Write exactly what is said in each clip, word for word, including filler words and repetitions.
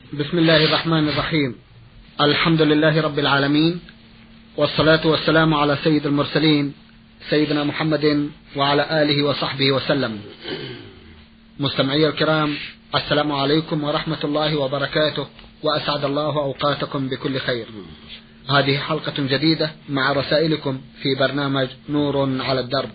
بسم الله الرحمن الرحيم. الحمد لله رب العالمين، والصلاة والسلام على سيد المرسلين سيدنا محمد وعلى آله وصحبه وسلم. مستمعي الكرام، السلام عليكم ورحمة الله وبركاته، وأسعد الله أوقاتكم بكل خير. هذه حلقة جديدة مع رسائلكم في برنامج نور على الدرب.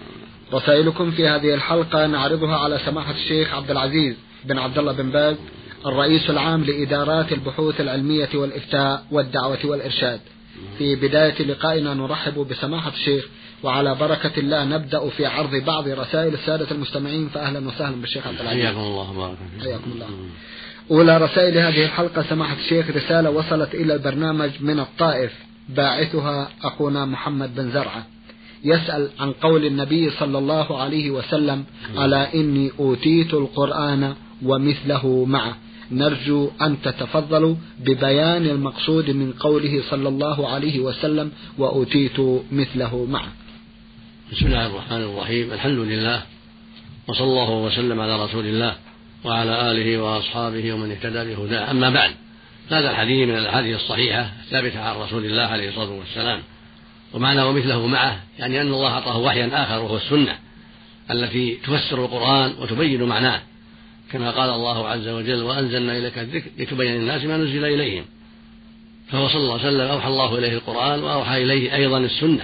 رسائلكم في هذه الحلقة نعرضها على سماحة الشيخ عبد العزيز بن عبد الله بن باز، الرئيس العام لإدارات البحوث العلمية والإفتاء والدعوة والإرشاد. في بداية لقائنا نرحب بسماحة الشيخ، وعلى بركة الله نبدأ في عرض بعض رسائل السادة المستمعين. فأهلا وسهلا بالشيخ عبد العزيز. حياكم الله وبارك فيكم. حياكم الله. أولى رسائل هذه الحلقة سماحة الشيخ رسالة وصلت إلى البرنامج من الطائف، باعثها أخونا محمد بن زرعة، يسأل عن قول النبي صلى الله عليه وسلم: ألا إني أوتيت القرآن ومثله معه. نرجو أن تتفضلوا ببيان المقصود من قوله صلى الله عليه وسلم: وأوتيت مثله معه. بسم الله الرحمن الرحيم. الحمد لله، وصلى الله وسلم على رسول الله وعلى آله وأصحابه ومن اهتدى بهداه. أما بعد، هذا الحديث من الأحاديث الصحيحة الثابتة عن رسول الله عليه الصلاة والسلام. ومعنى ومثله معه يعني أن الله أعطاه وحيا آخر، وهو السنة التي تفسر القرآن وتبين معناه، كما قال الله عز وجل: وأنزلنا إليك الذكر لتبين الناس ما نزل إليهم. فهو صلى الله عليه وسلم أوحى الله إليه القرآن، وأوحى إليه أيضا السنة،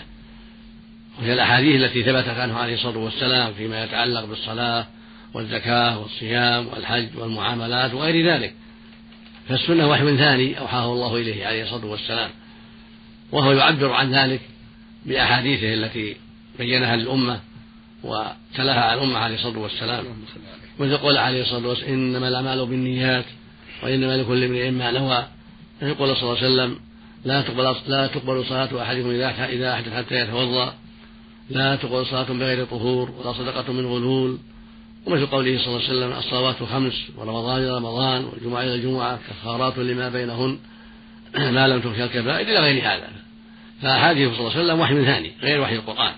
وهي الأحاديث التي ثبتت عنه عليه الصلاة والسلام فيما يتعلق بالصلاة والزكاة والصيام والحج والمعاملات وغير ذلك. فالسنة وحي ثاني أوحاه الله إليه عليه الصلاة والسلام، وهو يعبر عن ذلك بأحاديثه التي بينها للأمة وتلاها على الأمة عليه الصلاة والسلام. ويقول عليه الصلاة والسلام: إنما الأعمال بالنيات وإنما لكل امرئ ما نوى. يقول صلى الله عليه وسلم: لا تقبل لا تقبل صلاة أحدكم إذا أحدث حتى يتوضأ، لا تقبل صلاة بغير طهور، ولا صدقة من غلول. ومثل قوله صلى الله عليه وسلم: الصلوات خمس، ورمضان إلى رمضان، والجمعة إلى الجمعة، كفارات لما بينهن ما لم تخشى الكبائر، إلى غير هذا. فأحاديث صلى الله عليه وسلم وحي ثاني غير وحي القرآن،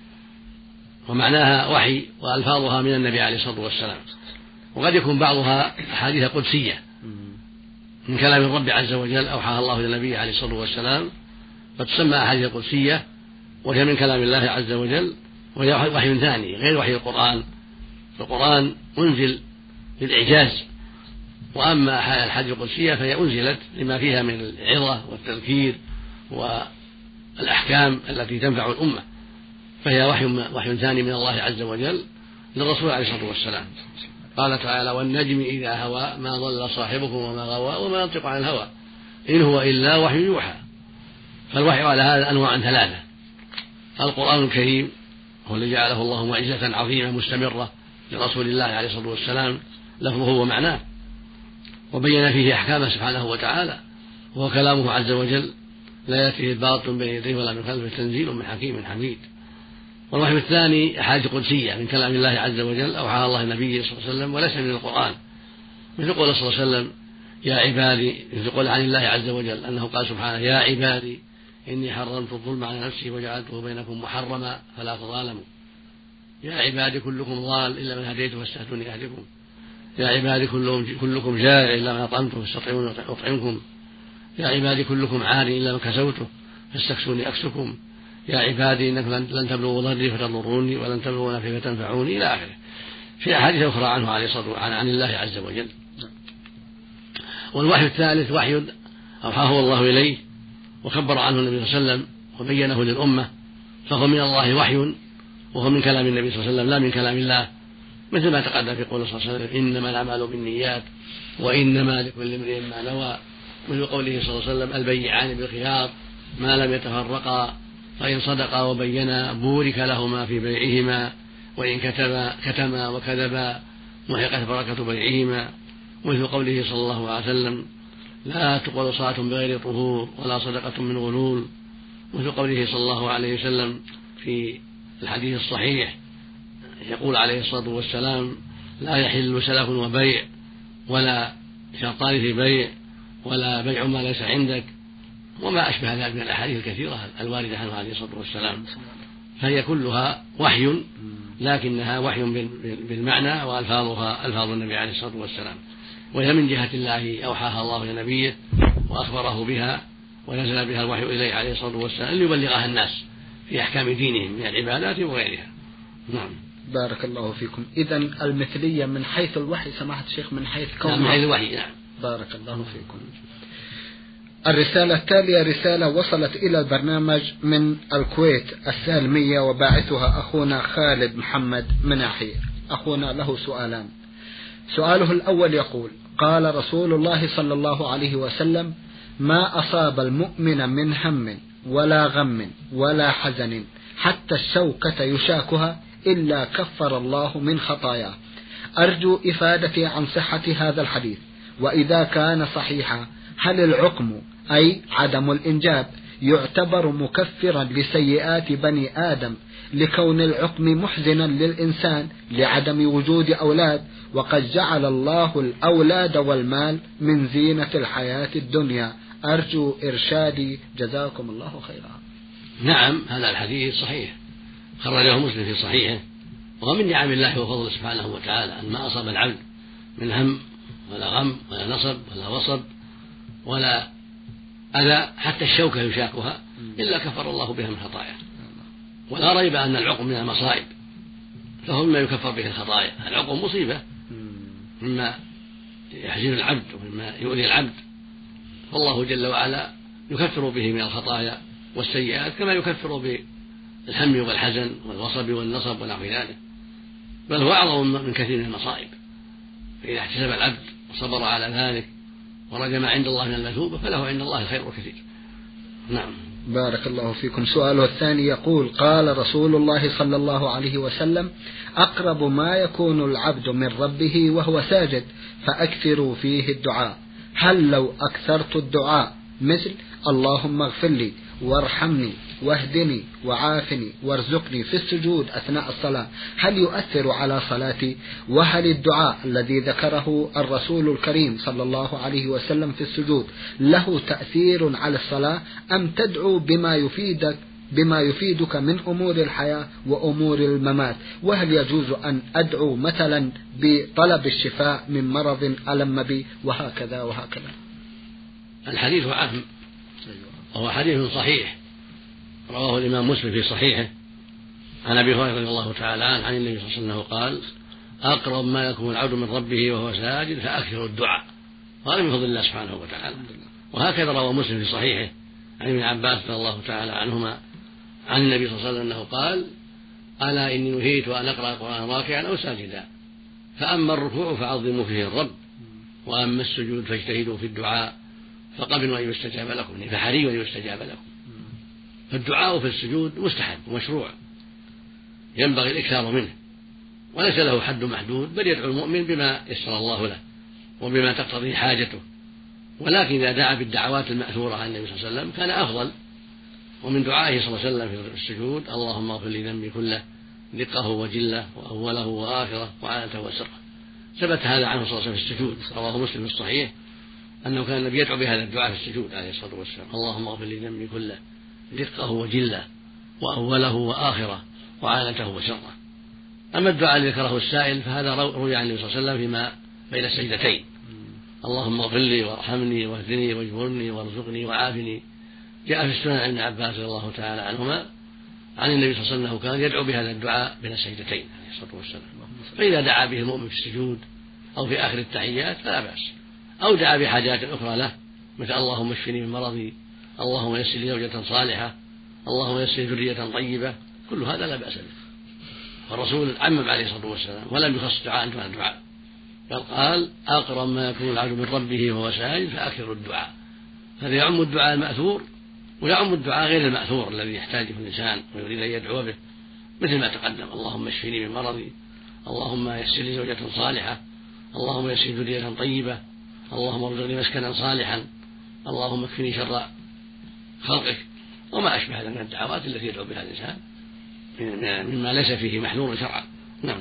ومعناها وحي وألفاظها من النبي عليه الصلاة والسلام. وقد يكون بعضها أحاديث قدسية من كلام الرب عز وجل أوحاها الله إلى النبي عليه الصلاة والسلام، فتسمى أحاديث قدسية، وهي من كلام الله عز وجل، وهي وحي ثاني غير وحي القرآن. القرآن أنزل للإعجاز، وأما الأحاديث القدسية فهي أنزلت لما فيها من العظة والتذكير والأحكام التي تنفع الأمة، فهي وحي وحي ثاني من الله عز وجل للرسول عليه الصلاة والسلام. قال تعالى: والنجم إذا هوى ما ضل صاحبكم وما غوى وما ينطق عن الهوى إن هو إلا وحي يوحى. فالوحي على هذا أنواع ثلاثة: القرآن الكريم هو الذي جعله الله معجزة عظيمة مستمرة لرسول الله عليه الصلاة والسلام، لفظه ومعناه، وبين فيه أحكامه سبحانه وتعالى، وهو كلامه عز وجل لا يأتيه الباطل بين يديه ولا من خلفه، تنزيل من حكيم حميد. والوحي الثاني أحاديث قدسية من كلام الله عز وجل أوحاها الله النبي صلى الله عليه وسلم وليس من القرآن، مثل قول صلى الله عليه وسلم: يا عبادي، مثل قول عن الله عز وجل أنه قال سبحانه: يا عبادي إني حرمت الظلم على نفسي وجعلته بينكم محرما فلا تظالموا. يا عبادي كلكم ضال إلا من هديته فاستهدوني أهدكم. يا عبادي كلكم جائع إلا من أطعمته فاستطعموني أطعمكم. يا عبادي كلكم عار إلا من كسوته فاستكسوني أكسكم. يا عبادي إنكم لن تبلغوا ضري فتضروني ولن تبلغوا نفعي فتنفعوني، إلى آخره. في أحاديث أخرى عنه عليه الصلاة والسلام عن الله عز وجل. والوحي الثالث وحي أوحاه الله إليه وخبر عنه النبي صلى الله عليه وسلم وبينه للأمة، فهو من الله وحي، وهو من كلام النبي صلى الله عليه وسلم لا من كلام الله، مثل ما تقدم في قوله صلى الله عليه وسلم: إنما الأعمال بالنيات وإنما لكل امرئ ما نوى. مثل قوله صلى الله عليه وسلم: البيعان بالخيار ما لم يتفرقا، فإن صدقا وبينا بورك لهما في بيعهما، وإن كتما كتما وكذبا محقت بركة بيعهما. مثل قوله صلى الله عليه وسلم: لا تقبل صلاة بغير طهور ولا صدقة من غلول. مثل قوله صلى الله عليه وسلم في الحديث الصحيح يقول عليه الصلاة والسلام: لا يحل سلف وبيع ولا شرطان في بيع ولا بيع ما ليس عندك، وما أشبه ذلك من الأحاديث الكثيرة الواردة عنه عليه الصلاة والسلام. فهي كلها وحي، لكنها وحي بالمعنى، وألفاظها ألفاظ النبي عليه الصلاة والسلام. وهي من جهة الله أوحاها الله لنبيه وأخبره بها ونزل بها الوحي إليه عليه الصلاة والسلام ليبلغها الناس في أحكام دينهم من العبادات وغيرها. نعم. بارك الله فيكم. إذن المثلية من حيث الوحي سماحة الشيخ، من حيث كونه من حيث الوحي. نعم. بارك الله فيكم. الرسالة التالية رسالة وصلت إلى البرنامج من الكويت السالمية، وباعثها أخونا خالد محمد مناحي. أخونا له سؤالان. سؤاله الأول يقول: قال رسول الله صلى الله عليه وسلم: ما أصاب المؤمن من هم ولا غم ولا حزن حتى الشوكة يشاكها إلا كفر الله من خطاياه. أرجو إفادتي عن صحة هذا الحديث، وإذا كان صحيحا هل العقم أي عدم الإنجاب يعتبر مكفرا لسيئات بني آدم لكون العقم محزنا للإنسان لعدم وجود أولاد، وقد جعل الله الأولاد والمال من زينة الحياة الدنيا؟ أرجو إرشادي جزاكم الله خيرا. نعم، هذا الحديث صحيح، خرجه مسلم في صحيحه، ومن نعم الله وفضله سبحانه وتعالى أن ما أصاب العبد من هم ولا غم ولا نصب ولا وصب ولا أذى حتى الشوكة يشاكها إلا كفر الله بها من خطاياه. ولا ريب أن العقم من المصائب، فهو مما يكفر به الخطايا. العقم مصيبة مما يحزن العبد ومما يؤذي العبد، فالله جل وعلا يكفر به من الخطايا والسيئات كما يكفر بالهم والحزن والوصب والنصب ونحو ذلك، بل هو أعظم من كثير من المصائب. فإذا احتسب العبد وصبر على ذلك ورجى ما عند الله من المثوبة فله عند الله خير كثير. نعم. بارك الله فيكم. سؤاله الثاني يقول: قال رسول الله صلى الله عليه وسلم: أقرب ما يكون العبد من ربه وهو ساجد فأكثروا فيه الدعاء. هل لو أكثرت الدعاء مثل اللهم اغفر لي وارحمني واهدني وعافني وارزقني في السجود أثناء الصلاة هل يؤثر على صلاتي؟ وهل الدعاء الذي ذكره الرسول الكريم صلى الله عليه وسلم في السجود له تأثير على الصلاة، أم تدعو بما يفيدك بما يفيدك من أمور الحياة وأمور الممات؟ وهل يجوز أن أدعو مثلا بطلب الشفاء من مرض ألم بي وهكذا وهكذا؟ الحديث عام وهو حديث صحيح رواه الإمام مسلم في صحيحه عن أبي هريرة رضي الله تعالى عنه عن النبي صلى الله عليه وسلم قال: أقرب ما يكون العبد من ربه وهو ساجد فأكثر الدعاء. وهذا من فضل الله سبحانه وتعالى. وهكذا روى مسلم في صحيحه عن ابن عباس رضي الله تعالى عنهما عن النبي صلى الله عليه وسلم أنه قال: ألا إني نهيت أن أقرأ القرآن راكعا أو ساجدا، فأما الركوع فعظموا فيه الرب، وأما السجود فاجتهدوا في الدعاء فقبلوا أن يستجاب لكم، فحري أن يستجاب لكم. فالدعاء في السجود مستحب ومشروع ينبغي الإكثار منه، وليس له حد محدود، بل يدعو المؤمن بما يسر الله له وبما تقتضي حاجته. ولكن إذا دعا بالدعوات المأثورة عن النبي صلى الله عليه وسلم كان أفضل. ومن دعائه صلى الله عليه وسلم في السجود: اللهم اغفر لي ذنبي كله دقه وجله وأوله وآخره وعانته وسره. ثبت هذا عنه صلى الله عليه وسلم في السجود، رواه مسلم في الصحيح أنه كان النبي يدعو بهذا الدعاء في السجود عليه الصلاة والسلام: اللهم اغفر لي ذنبي كله دقه وجله وأوله وآخره وعانته وسره. أما الدعاء الذي ذكره السائل فهذا روي عن النبي صلى الله عليه وسلم فيما بين السجدتين: اللهم اغفر لي وارحمني واهدني واجبرني وارزقني وعافني. جاء في السنن عن ابن عباس رضي الله تعالى عنهما عن النبي صلى الله عليه وسلم كان يدعو بهذا الدعاء بين السجدتين عليه الصلاة والسلام. فإذا دعا به المؤمن في السجود أو في آخر التحيات فلا بأس، أو دعا بحاجات أخرى له مثل اللهم اشفني من مرضي، اللهم يسر لي زوجة صالحة، اللهم يسر لي ذرية طيبة، كل هذا لا بأس به. والرسول عمم عليه الصلاة والسلام ولم يخص دعاء دون الدعاء، بل قال: أقرب ما يكون العبد من ربه وهو ساجد فأكثر الدعاء. هذا يعم الدعاء المأثور ويعم الدعاء غير المأثور الذي يحتاجه الإنسان ويريد أن يدعو به، مثل ما تقدم: اللهم اشفني من مرضي، اللهم يسر لي زوجة صالحة، اللهم يسر لي ذرية طيبة، اللهم ارزقني مسكنا صالحا، اللهم اكفني شر خلقك، وما أشبه هذا من الدعوات التي يدعو بها الإنسان مما ليس فيه محذور شرعا. نعم.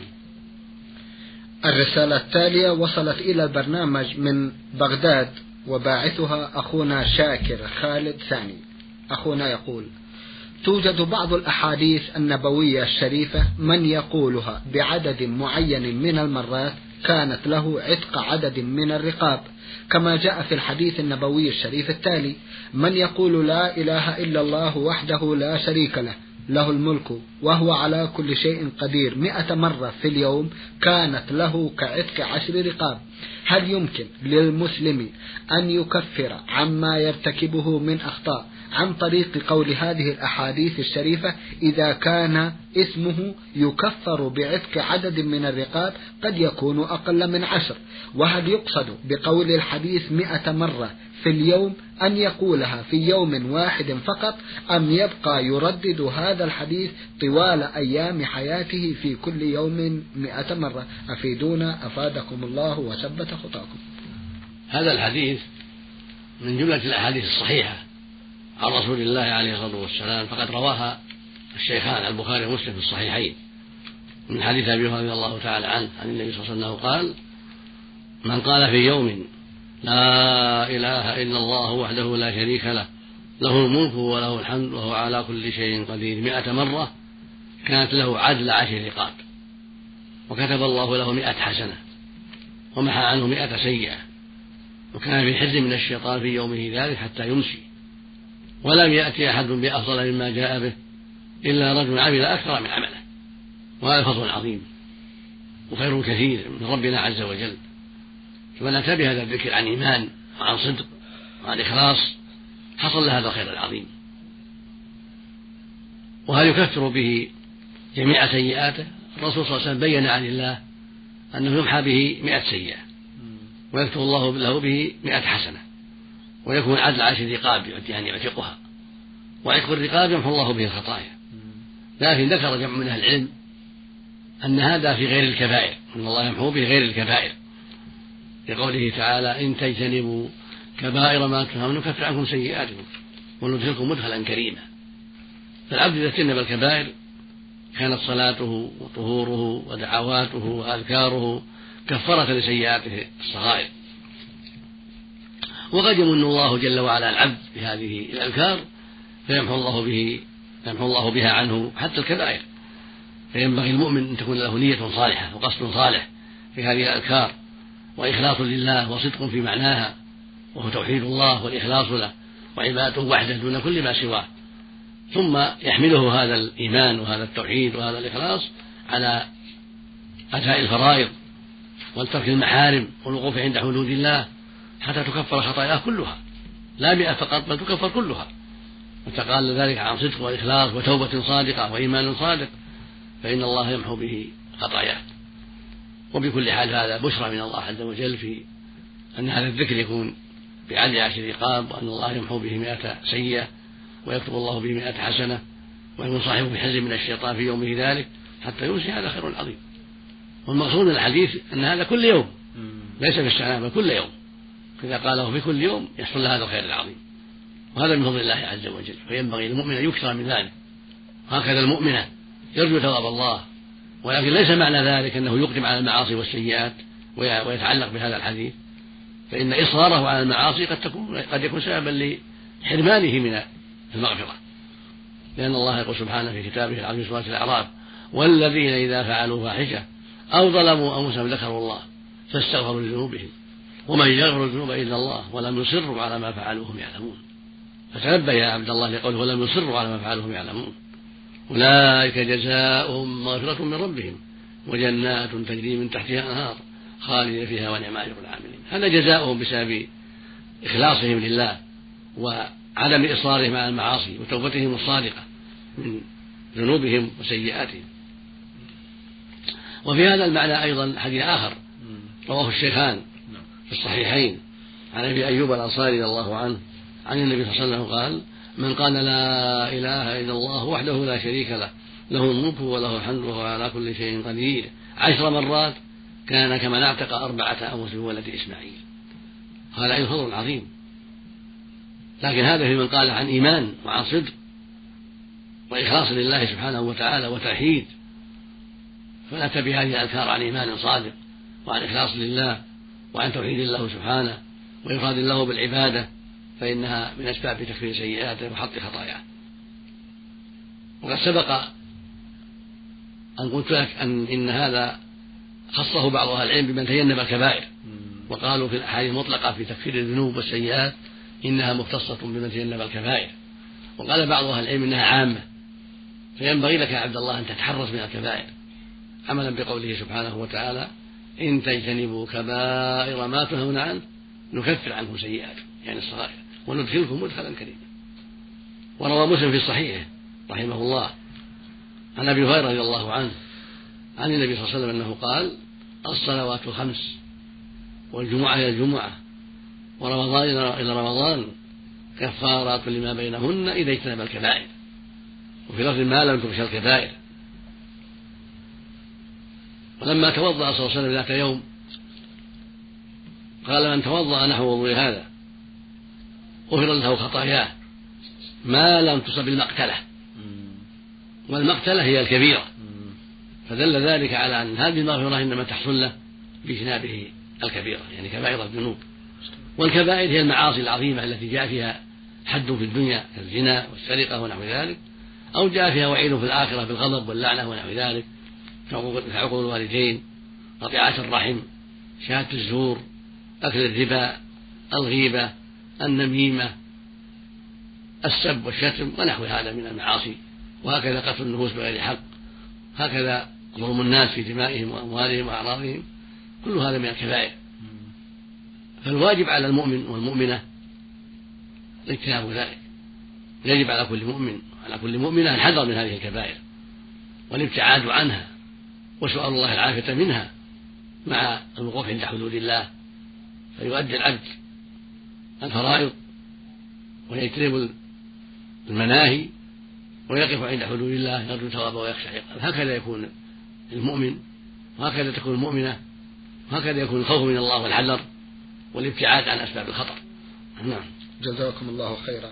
الرسالة التالية وصلت إلى البرنامج من بغداد، وباعثها أخونا شاكر خالد ثاني. أخونا يقول: توجد بعض الأحاديث النبوية الشريفة من يقولها بعدد معين من المرات كانت له عتق عدد من الرقاب، كما جاء في الحديث النبوي الشريف التالي: من يقول لا إله إلا الله وحده لا شريك له له الملك وهو على كل شيء قدير مئة مرة في اليوم كانت له كعتق عشر رقاب. هل يمكن للمسلم أن يكفر عما يرتكبه من أخطاء عن طريق قول هذه الأحاديث الشريفة إذا كان اسمه يكفر بعتق عدد من الرقاب قد يكون أقل من عشر؟ وهل يقصد بقول الحديث مئة مرة في اليوم أن يقولها في يوم واحد فقط، أم يبقى يردد هذا الحديث طوال أيام حياته في كل يوم مئة مرة؟ أفيدونا أفادكم الله وثبت خطاكم. هذا الحديث من جملة الأحاديث الصحيحة عن رسول الله عليه الصلاة والسلام، فقد رواها الشيخان البخاري ومسلم في الصحيحين من حديث أبي هريرة رضي الله تعالى عنه عن النبي صلى الله عليه وسلم قال: من قال في يوم لا إله إلا الله وحده لا شريك له له الملك وله الحمد وهو على كل شيء قدير مئة مرة كانت له عدل عشر رقاب، وكتب الله له مئة حسنة ومحى عنه مئة سيئة، وكان في حرز من الشيطان في يومه ذلك حتى يمسي، ولم يأتي أحد بأفضل مما جاء به إلا رجل عمل أكثر من عمله. وهذا فضل عظيم وخير كثير من ربنا عز وجل. فمن أتى بهذا الذكر عن إيمان وعن صدق وعن إخلاص حصل له هذا الخير العظيم. وهل يكفر به جميع سيئاته؟ الرسول صلى الله عليه وسلم بين عن الله أنه يمحى به مئة سيئة ويكتب الله له به مئة حسنة، ويكون عدل عشر رقاب يعني يعتقها، وعتق الرقاب يمحو الله به الخطايا. لكن ذكر جمع من أهل العلم أن هذا في غير الكبائر، أن الله يمحو به غير الكبائر، لقوله تعالى: إن تجتنبوا كبائر ما تنهون نكفر عنكم سيئاتكم وندخلكم مدخلا كريما. فالعبد إذا اجتنب الكبائر كانت صلاته وطهوره ودعواته وأذكاره كفارة لسيئاته الصغائر. وقد يمن الله جل وعلا العبد بهذه الأذكار فيمحو الله به يمحو الله بها عنه حتى الكبائر. فينبغي المؤمن أن تكون له نية صالحة وقصد صالح في هذه الأذكار، وإخلاص لله وصدق في معناها، وهو توحيد الله والإخلاص له وعبادته وحده دون كل ما سواه، ثم يحمله هذا الإيمان وهذا التوحيد وهذا الإخلاص على أداء الفرائض والترك المحارم والوقوف عند حدود الله حتى تكفر خطاياه كلها، لا مئة فقط بل تكفر كلها. وتقال ذلك عن صدق وإخلاص وتوبة صادقة وإيمان صادق، فإن الله يمحو به خطاياه. وبكل حال هذا بشرى من الله عز وجل في أن هذا الذكر يكون بعدل عشر رقاب، وأن الله يمحو به مئة سيئة ويكتب الله به مئة حسنة، ويكون صاحبه بحزب من الشيطان في يومه ذلك حتى يمسي. هذا خير عظيم. والمقصود من الحديث أن هذا كل يوم، ليس في السنة بل كل يوم، إذا قاله في كل يوم يحصل له هذا الخير العظيم، وهذا من فضل الله عز وجل. فينبغي للمؤمن أن يكثر من ذلك، وهكذا المؤمنة يرجو ثواب الله، ولكن ليس معنى ذلك أنه يقدم على المعاصي والسيئات ويتعلق بهذا الحديث، فإن إصراره على المعاصي قد تكون قد يكون سببا لحرمانه من المغفرة، لأن الله يقول سبحانه في كتابه العظيم سورة الأعراف: والذين إذا فعلوا فاحشة أو ظلموا أنفسهم ذكروا الله فاستغفروا لذنوبهم ومن يغفر الذنوب إلا الله ولم يصروا على ما فعلوا وهم يعلمون. فتنبه يا عبد الله لقوله ولم يصروا على ما فعلوا وهم يعلمون. أولئك جزاؤهم مغفرة من ربهم وجنات تجري من تحتها أنهار خالدين فيها ونعم أجر العاملين. هذا جزاؤهم بسبب إخلاصهم لله وعدم إصرارهم على المعاصي وتوبتهم الصادقة من ذنوبهم وسيئاتهم. وفي هذا المعنى أيضا حديث آخر رواه الشيخان في الصحيحين عن أبي أيوب الأنصاري رضي الله عنه عن النبي صلى الله عليه وسلم قال: من قال لا إله إلا الله وحده لا شريك له له الملك وله الحمد وهو على كل شيء قدير عشر مرات كان كمن اعتق أربعة أنفس من ولد إسماعيل. هذا أيضا فضل عظيم، لكن هذا في من قال عن إيمان وعن صدق وإخلاص لله سبحانه وتعالى وتوحيد، فنأتى بهذه الأذكار عن إيمان صادق وعن إخلاص لله وعن توحيد الله سبحانه وإفراد الله بالعبادة، فإنها من أسباب تكفير سيئاته وحط خطاياه. وقد سبق أن قلت لك أن إن هذا خصه بعض أهل العلم بمن تجنب الكبائر، وقالوا في الأحاديث المطلقة في تكفير الذنوب والسيئات إنها مختصة بمن تجنب الكبائر، وقال بعض أهل العلم إنها عامة، فينبغي لك يا عبد الله أن تتحرز من الكبائر عملا بقوله سبحانه وتعالى إن تجتنبوا كبائر ما تنهون عنه نكفر عنكم سيئاتكم، يعني الصغائر، وندخلكم مدخلا كريما. وروى مسلم في صحيحه رحمه الله عن أبي هريرة رضي الله عنه عن النبي صلى الله عليه وسلم أنه قال الصلوات الخمس والجمعة إلى الجمعة ورمضان إلى رمضان كفارات لما بينهن إذا اجتنب الكبائر، وفي لفظ ما لم تغش الكبائر. ولما توضأ صلى الله عليه وسلم ذات يوم قال من توضأ نحو وضوء هذا غفر له خطاياه ما لم تصب المقتلة، والمقتلة هي الكبيرة، فدل ذلك على أن هذه المغفرة إنما تحصل له باجتنابه الكبيرة، يعني كبائر الذنوب. والكبائر هي المعاصي العظيمة التي جاء فيها حد في الدنيا كالزنا والسرقة ونحو ذلك، أو جاء فيها وعيد في الآخرة بالغضب واللعنة ونحو ذلك كعقوق الوالدين، قطيعة الرحم، شهادة الزور، أكل الربا، الغيبة، النميمة، السب والشتم ونحو هذا من المعاصي، وهكذا قتل النفوس بغير حق، هكذا ظلم الناس في دمائهم وأموالهم وأعراضهم، كل هذا من الكبائر. فالواجب على المؤمن والمؤمنة اجتناب ذلك، يجب على كل مؤمن وعلى كل مؤمنة الحذر من هذه الكبائر والابتعاد عنها وسؤال الله العافية منها مع الوقوف عند حدود الله، فيؤدي العبد الفرائض ويجتنب المناهي ويقف عند حدود الله يرجو ثوابه ويخشى عقابه. هكذا يكون المؤمن، وهكذا تكون المؤمنة، وهكذا يكون الخوف من الله والحذر والابتعاد عن أسباب الخطر. نعم. جزاكم الله خيرا.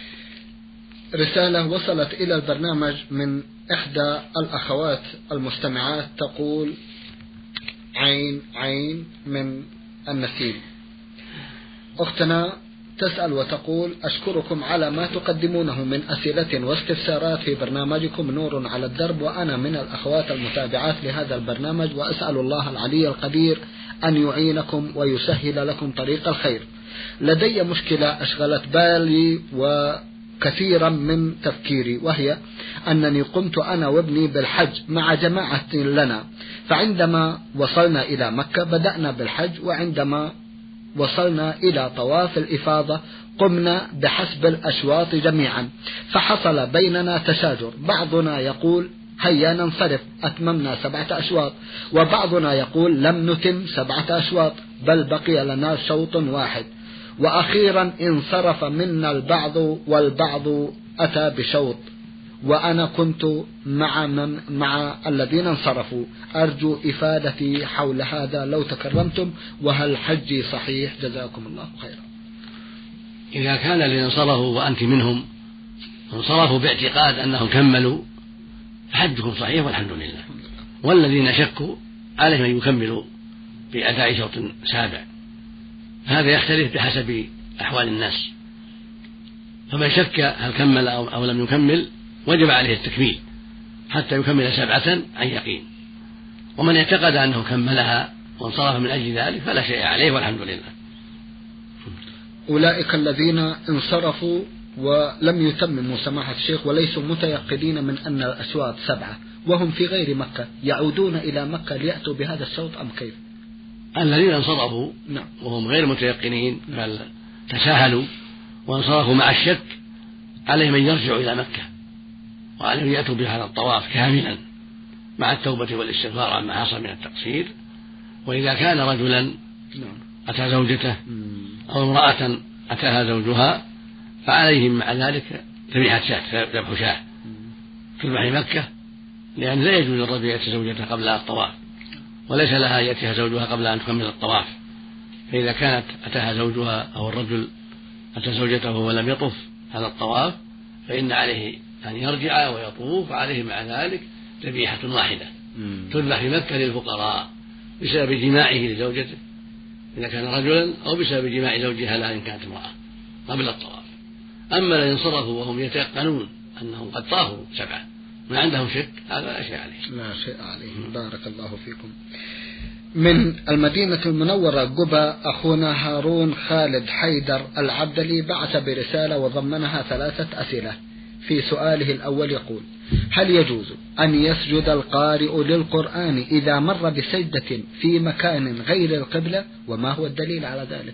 رسالة وصلت إلى البرنامج من إحدى الأخوات المستمعات تقول عين عين من النسيم. أختنا تسأل وتقول أشكركم على ما تقدمونه من أسئلة واستفسارات في برنامجكم نور على الدرب، وأنا من الأخوات المتابعات لهذا البرنامج، وأسأل الله العلي القدير أن يعينكم ويسهل لكم طريق الخير. لدي مشكلة أشغلت بالي وكثيرا من تفكيري، وهي أنني قمت أنا وابني بالحج مع جماعة لنا، فعندما وصلنا إلى مكة بدأنا بالحج، وعندما وصلنا إلى طواف الإفاضة قمنا بحسب الأشواط جميعا، فحصل بيننا تشاجر، بعضنا يقول هيا ننصرف أتممنا سبعة أشواط، وبعضنا يقول لم نتم سبعة أشواط بل بقي لنا شوط واحد، وأخيرا انصرف منا البعض والبعض أتى بشوط، وأنا كنت مع من مع الذين انصرفوا. أرجو إفادتي حول هذا لو تكرمتم، وهل حجي صحيح؟ جزاكم الله خيرا. إذا كان الذين انصرفوا وأنت منهم انصرفوا باعتقاد أنهم كملوا فحجكم صحيح والحمد لله، والذين شكوا عليهم أن يكملوا بأداء شوط سابع، هذا يختلف بحسب أحوال الناس، فمن شك هل كمل أو لم يكمل وجب عليه التكميل حتى يكمل سبعة عن يقين، ومن اعتقد أنه كملها وانصرف من أجل ذلك فلا شيء عليه والحمد لله. أولئك الذين انصرفوا ولم يتمموا سماحة الشيخ وليسوا متيقنين من أن الأشواط سبعة وهم في غير مكة، يعودون إلى مكة ليأتوا بهذا الشوط أم كيف؟ الذين انصرفوا نعم. وهم غير متيقنين بل تساهلوا وانصرفوا مع الشك عليهم أن يرجعوا إلى مكة، وعليهم يأتوا بهذا الطواف كاملا مع التوبة والاستغفار عما حصل من التقصير. وإذا كان رجلا أتى زوجته أو امرأة أتاها زوجها فعليهم مع ذلك ذبيحة شاة، ذبح شاة تذبح مكة، لأن لا يجوز الرجل يأتي زوجته قبل الطواف، وليس لها يأتيها زوجها قبل أن تكمل الطواف. فإذا كانت أتاها زوجها أو الرجل أتى زوجته ولم يطف هذا الطواف فإن عليه أن يرجع ويطوف، عليه مع ذلك ذبيحة واحدة تذبح في مكة للفقراء بسبب جماعه لزوجته إذا كان رجلا، أو بسبب جماع زوجها لها إن كانت امرأة قبل الطواف. أما الذين انصرفوا وهم يتيقنون أنهم قد طافوا سبعة ما عندهم شك هذا لا شيء عليه. لا شيء عليه. بارك الله فيكم. من المدينة المنورة قبى أخونا هارون خالد حيدر العبدلي بعث برسالة وضمنها ثلاثة أسئلة. في سؤاله الأول يقول: هل يجوز أن يسجد القارئ للقرآن إذا مر بسجدة في مكان غير القبلة، وما هو الدليل على ذلك؟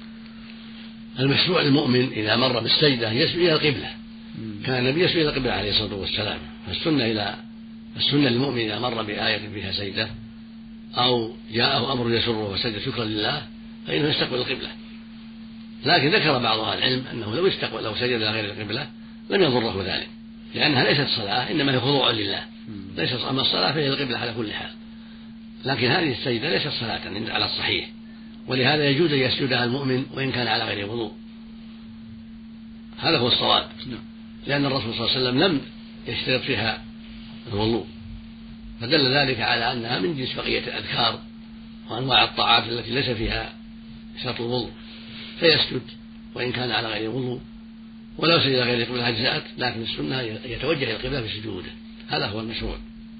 المشروع المؤمن إذا مر بالسجدة يسجد إلى القبلة، كان النبي يسجد إلى القبلة عليه الصلاة والسلام. فالسنة إلى السنة للمؤمن إذا مر بآية فيها سجدة أو جاءه أمر يسره وسجد شكرا لله فإنه يستقبل القبلة. لكن ذكر بعض أهل العلم أنه لو استقبل لو سجد إلى غير القبلة لم يضره ذلك، لأنها ليست صلاة إنما هي خضوع لله، ليست أما الصلاة فهي القبلة على كل حال، لكن هذه السجدة ليست صلاة على الصحيح، ولهذا يجوز أن يسجدها المؤمن وإن كان على غير وضوء. هذا هو الصواب، لأن الرسول صلى الله عليه وسلم لم يشترط فيها الوضوء، فدل ذلك على أنها من جنس بقية الأذكار وأنواع الطاعات التي ليس فيها شرط الوضوء، فيسجد وإن كان على غير وضوء، ولو سجد غير القبلة أجزأت، لكن السنة يتوجه إلى القبلة في سجوده، هذا هو المشروع.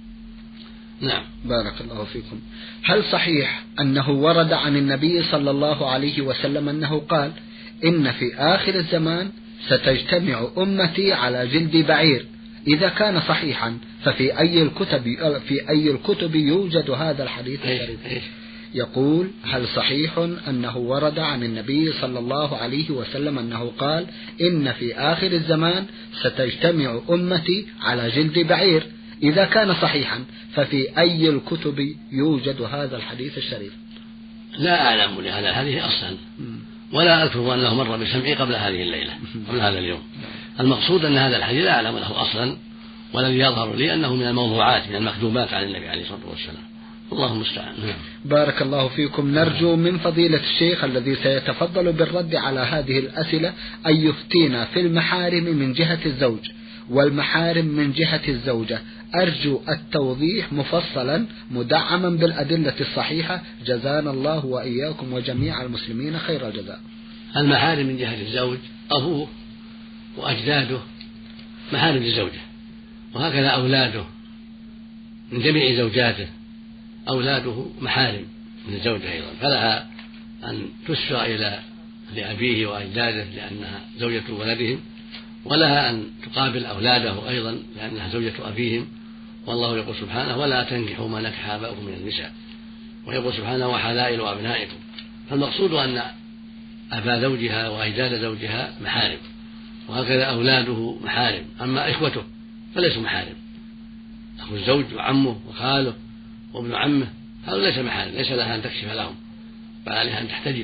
نعم. بارك الله فيكم. هل صحيح أنه ورد عن النبي صلى الله عليه وسلم أنه قال: إن في آخر الزمان ستجتمع أمتي على جلد بعير؟ إذا كان صحيحا ففي أي الكتب في أي الكتب يوجد هذا الحديث الشريف؟ يقول: هل صحيح أنه ورد عن النبي صلى الله عليه وسلم أنه قال: إن في آخر الزمان ستجتمع أمتي على جلد بعير؟ إذا كان صحيحا ففي أي الكتب يوجد هذا الحديث الشريف؟ لا أعلم لهذا الحديث أصلا، ولا أذكر أنه مر بسمعي قبل هذه الليلة قبل هذا اليوم. المقصود أن هذا الحديث لا أعلم له أصلا، والذي يظهر لي أنه من الموضوعات من المكذوبات عن النبي عليه الصلاة والسلام، الله المستعان. بارك الله فيكم. نرجو من فضيلة الشيخ الذي سيتفضل بالرد على هذه الأسئلة أن يفتينا في المحارم من جهة الزوج والمحارم من جهة الزوجة. أرجو التوضيح مفصلا مدعما بالأدلة الصحيحة، جزانا الله وإياكم وجميع المسلمين خير الجزاء. المحارم من جهة الزوج أبوه وأجداده محارم للزوجة، وهكذا أولاده من جميع زوجاته أولاده محارم من الزوجة أيضا، فلها أن تسرى إلى لأبيه وأجداده لأنها زوجة ولدهم، ولها أن تقابل أولاده أيضا لأنها زوجة أبيهم. والله يقول سبحانه: ولا تنكحوا ما نكح آباؤكم من النساء، ويقول سبحانه: وحلائل أبنائكم. فالمقصود أن أبا زوجها وأجداد زوجها محارم، وهكذا أولاده محارم. أما إخوته فليسوا محارم، أخو الزوج وعمه وخاله وابن عمه هذا ليس محارم، ليس لها أن تكشف لهم، بل عليها أن تحتجب.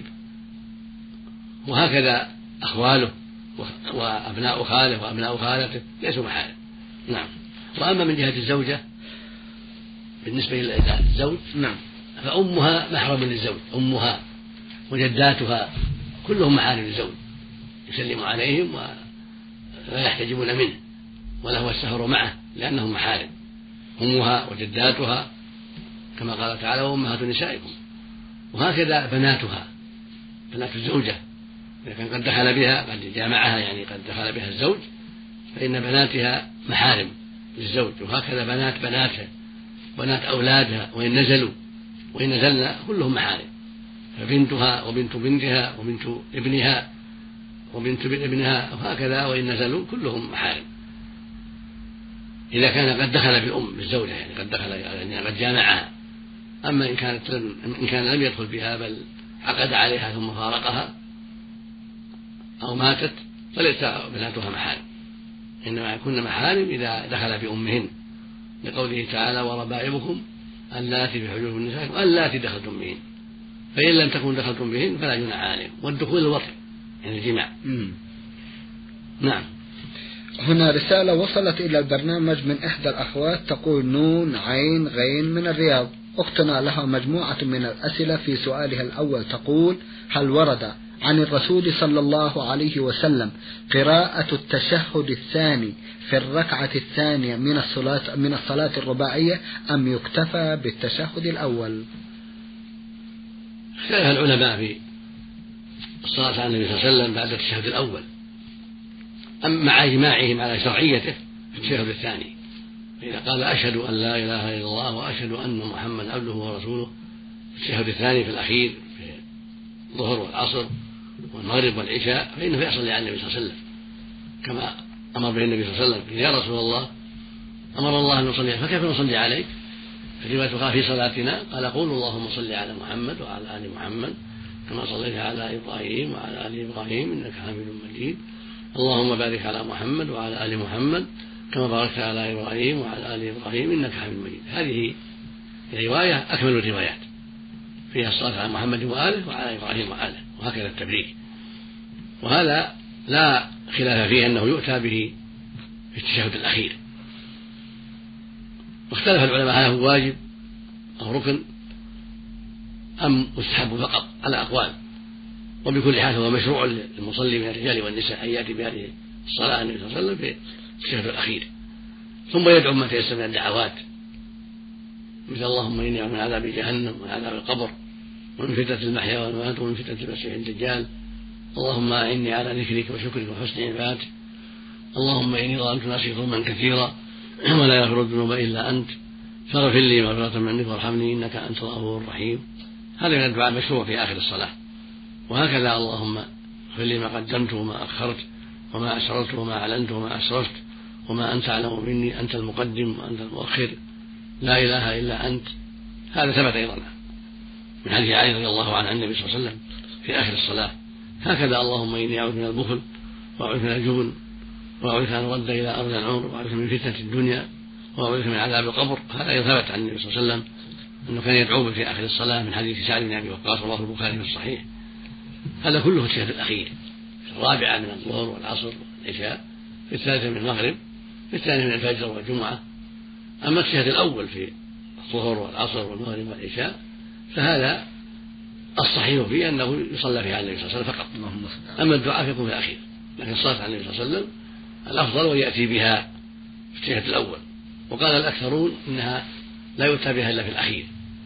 وهكذا أخواله وأبناء خاله وأبناء خالته ليسوا محارم. نعم. وأما من جهة الزوجة بالنسبة للزوج نعم فأمها محرم للزوج، أمها وجداتها كلهم محارم للزوج، يسلم عليهم ولا يحتجبون منه وله السهر معه لأنهم محارم، أمها وجداتها كما قال تعالى: وأمهات نسائكم. وهكذا بناتها بنات الزوجة إذا كان قد دخل بها قد جامعها يعني قد دخل بها الزوج فإن بناتها محارم للزوج، وهكذا بنات بناتها بنات أولادها وإن نزلوا وإن نزلنا كلهم محارم، فبنتها وبنت بنتها وبنت ابنها وبنت ابنها وهكذا وإن نزلوا كلهم محارم إذا كان قد دخل بالأم بالزوجة يعني قد دخل يعني قد جامعها. أما إن كانت لم إن كان لم يدخل بها بل عقد عليها ثم فارقها أو ماتت فليس بناتها محارم، إنما يكون محارم إذا دخل بأمهن، لقوله تعالى: وربائبكم اللاتي في حجوركم من نسائكم اللاتي دخلتم بهن، فإن لم تكن دخلتم بهن فلا جناح عليكم. والدخول الوطن يعني الجماع. نعم. هنا رسالة وصلت إلى البرنامج من إحدى الأخوات تقول: نون عين غين من الرياض. أختنا لها مجموعة من الأسئلة. في سؤالها الأول تقول: هل ورد عن الرسول صلى الله عليه وسلم قراءة التشهد الثاني في الركعة الثانية من الصلاة من الصلاة الرباعية أم يكتفى بالتشهد الأول؟ اختلف العلماء في الصلاة على النبي صلى الله عليه وسلم بعد التشهد الأول، أم مع إجماعهم على شرعيته في التشهد الثاني، إذا قال: أشهد أن لا إله إلا الله وأشهد أن محمدا عبده ورسوله التشهد الثاني في الأخير في الظهر والعصر والمغرب والعشاء فإنه يصلي على النبي صلى الله عليه وسلم كما أمر به النبي صلى الله عليه وسلم. يا رسول الله أمر الله أن نصلي فكيف نصلي عليك؟ في رواية قال في صلاتنا قال قولوا اللهم صل على محمد وعلى آل محمد كما صليت على إبراهيم وعلى آل إبراهيم إنك حميد مجيد اللهم بارك على محمد وعلى آل محمد كما باركت على إبراهيم وعلى آل إبراهيم إنك حميد مجيد. هذه الرواية أكمل الروايات فيها الصلاة على محمد وآله وعلى إبراهيم وآله وهكذا التبريك. وهذا لا خلاف فيه أنه يؤتى به في التشهد الأخير. واختلف العلماء هل هو واجب أو ركن أم مستحب فقط على أقوال. وبكل حال هو مشروع للمصلي من الرجال والنساء أن يأتي بهذه الصلاة النبي صلى الله عليه وسلم في التشهد الأخير ثم يدعو ما تيسر من الدعوات مثل اللهم إني أعوذ من عذاب جهنم ومن عذاب القبر ومن فتنة المحيا والممات ومن فتنة المسيح الدجال اللهم أعني على ذكرك وشكرك وحسن عبادتك اللهم إني ظلمت نفسي ظلما كثيرا ولا يغفر الذنوب إلا أنت فاغفر لي مغفرة من عندك وارحمني إنك أنت الغفور الرحيم. هذا من الدعاء المشروع في آخر الصلاة. وهكذا اللهم اغفر لي ما قدمت وما أخرت وما أسررت وما أعلنت وما أسررت وما أنت أعلم مني أنت المقدم وأنت المؤخر لا إله إلا أنت. هذا ثبت أيضا من حديث علي رضي الله عنه عن النبي صلى الله عليه وسلم في آخر الصلاة. هكذا اللهم إني أعوذ من البخل وأعوذ من الجبن وأعوذ أن أرد إلى أرض العمر وأعوذ من فتنة الدنيا وأعوذ من عذاب القبر. هذا ثبت عن النبي صلى الله عليه وسلم أنه كان يدعو في آخر الصلاة من حديث سعد بن أبي وقاص رواه البخاري في الصحيح. هذا كله في التشهد الأخير في الرابعة من الظهر والعصر والعشاء في الثالثة من المغرب في الثانية من الفجر والجمعة. أما التشهد الأول في الظهر والعصر والمغرب والعشاء فهذا الصحيح فيه أنه يصلى فيه على النبي صلى الله عليه وسلم فقط. أما الدعاء يكون في الأخير لكن الصلاة على النبي صلى الله عليه وسلم الأفضل ويأتي بها في التشهد الأول. وقال الأكثرون إنها لا يؤتى بها إلا في الأخير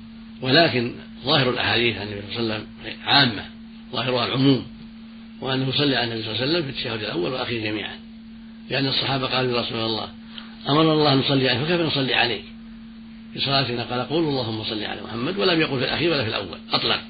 ولكن ظاهر الأحاديث عن النبي صلى الله عليه وسلم عامة ظاهرها العموم وأنه يصلي على النبي صلى الله عليه وسلم في التشهد الأول والأخير جميعا لأن الصحابة قالوا يا رسول الله أمر الله أن نصلي عليه فكيف نصلي عليك؟ في صلاتنا قال قولوا اللهم صل على محمد ولم يقل في الأخير ولا في الأول أطلق.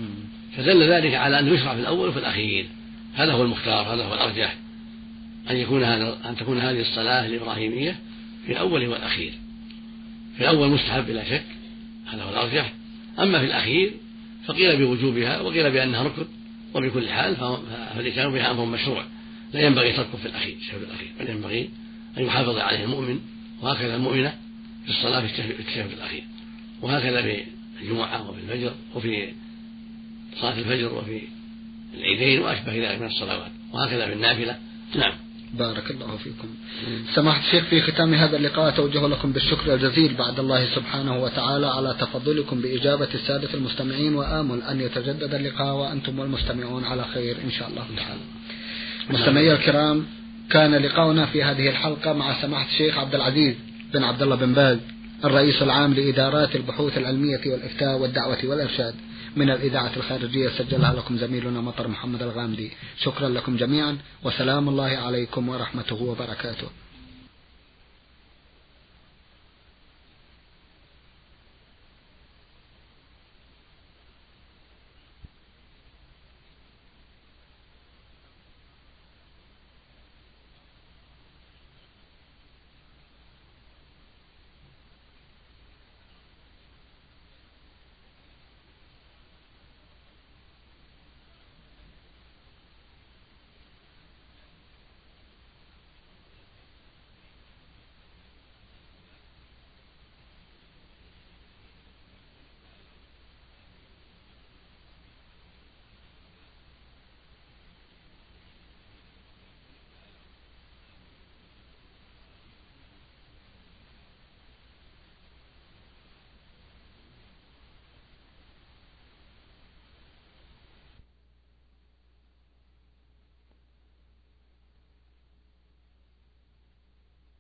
فدل ذلك على أنه يشرع في الأول وفي الأخير. هذا هو المختار هذا هو الأرجح أن يكون هذا أن تكون هذه الصلاة الإبراهيمية في الأول والأخير. في الأول مستحب بلا شك هذا هو الأرجح. أما في الأخير فقيل بوجوبها وقيل بأنها ركن. وبكل حال فالإتيان بها أمر مشروع لا ينبغي تركه في الأخير الشهر الأخير بل ينبغي أن يحافظ عليه المؤمن وهكذا المؤمنة في الصلاة في الشهر الأخير وهكذا في الجمعة وفي الفجر وفي صلاة الفجر وفي العيدين وأشبه ذلك من الصلوات وهكذا في النافلة. نعم. بارك الله فيكم. سماحة الشيخ في ختام هذا اللقاء أتوجه لكم بالشكر الجزيل بعد الله سبحانه وتعالى على تفضلكم بإجابة السادة المستمعين وآمل أن يتجدد اللقاء وأنتم والمستمعون على خير إن شاء الله تعالى. مستمعي الكرام كان لقاؤنا في هذه الحلقة مع سماحة الشيخ عبد العزيز بن عبد الله بن باز الرئيس العام لإدارات البحوث العلمية والإفتاء والدعوة والإرشاد من الإذاعة الخارجية سجلها لكم زميلنا مطر محمد الغامدي. شكرا لكم جميعا وسلام الله عليكم ورحمته وبركاته.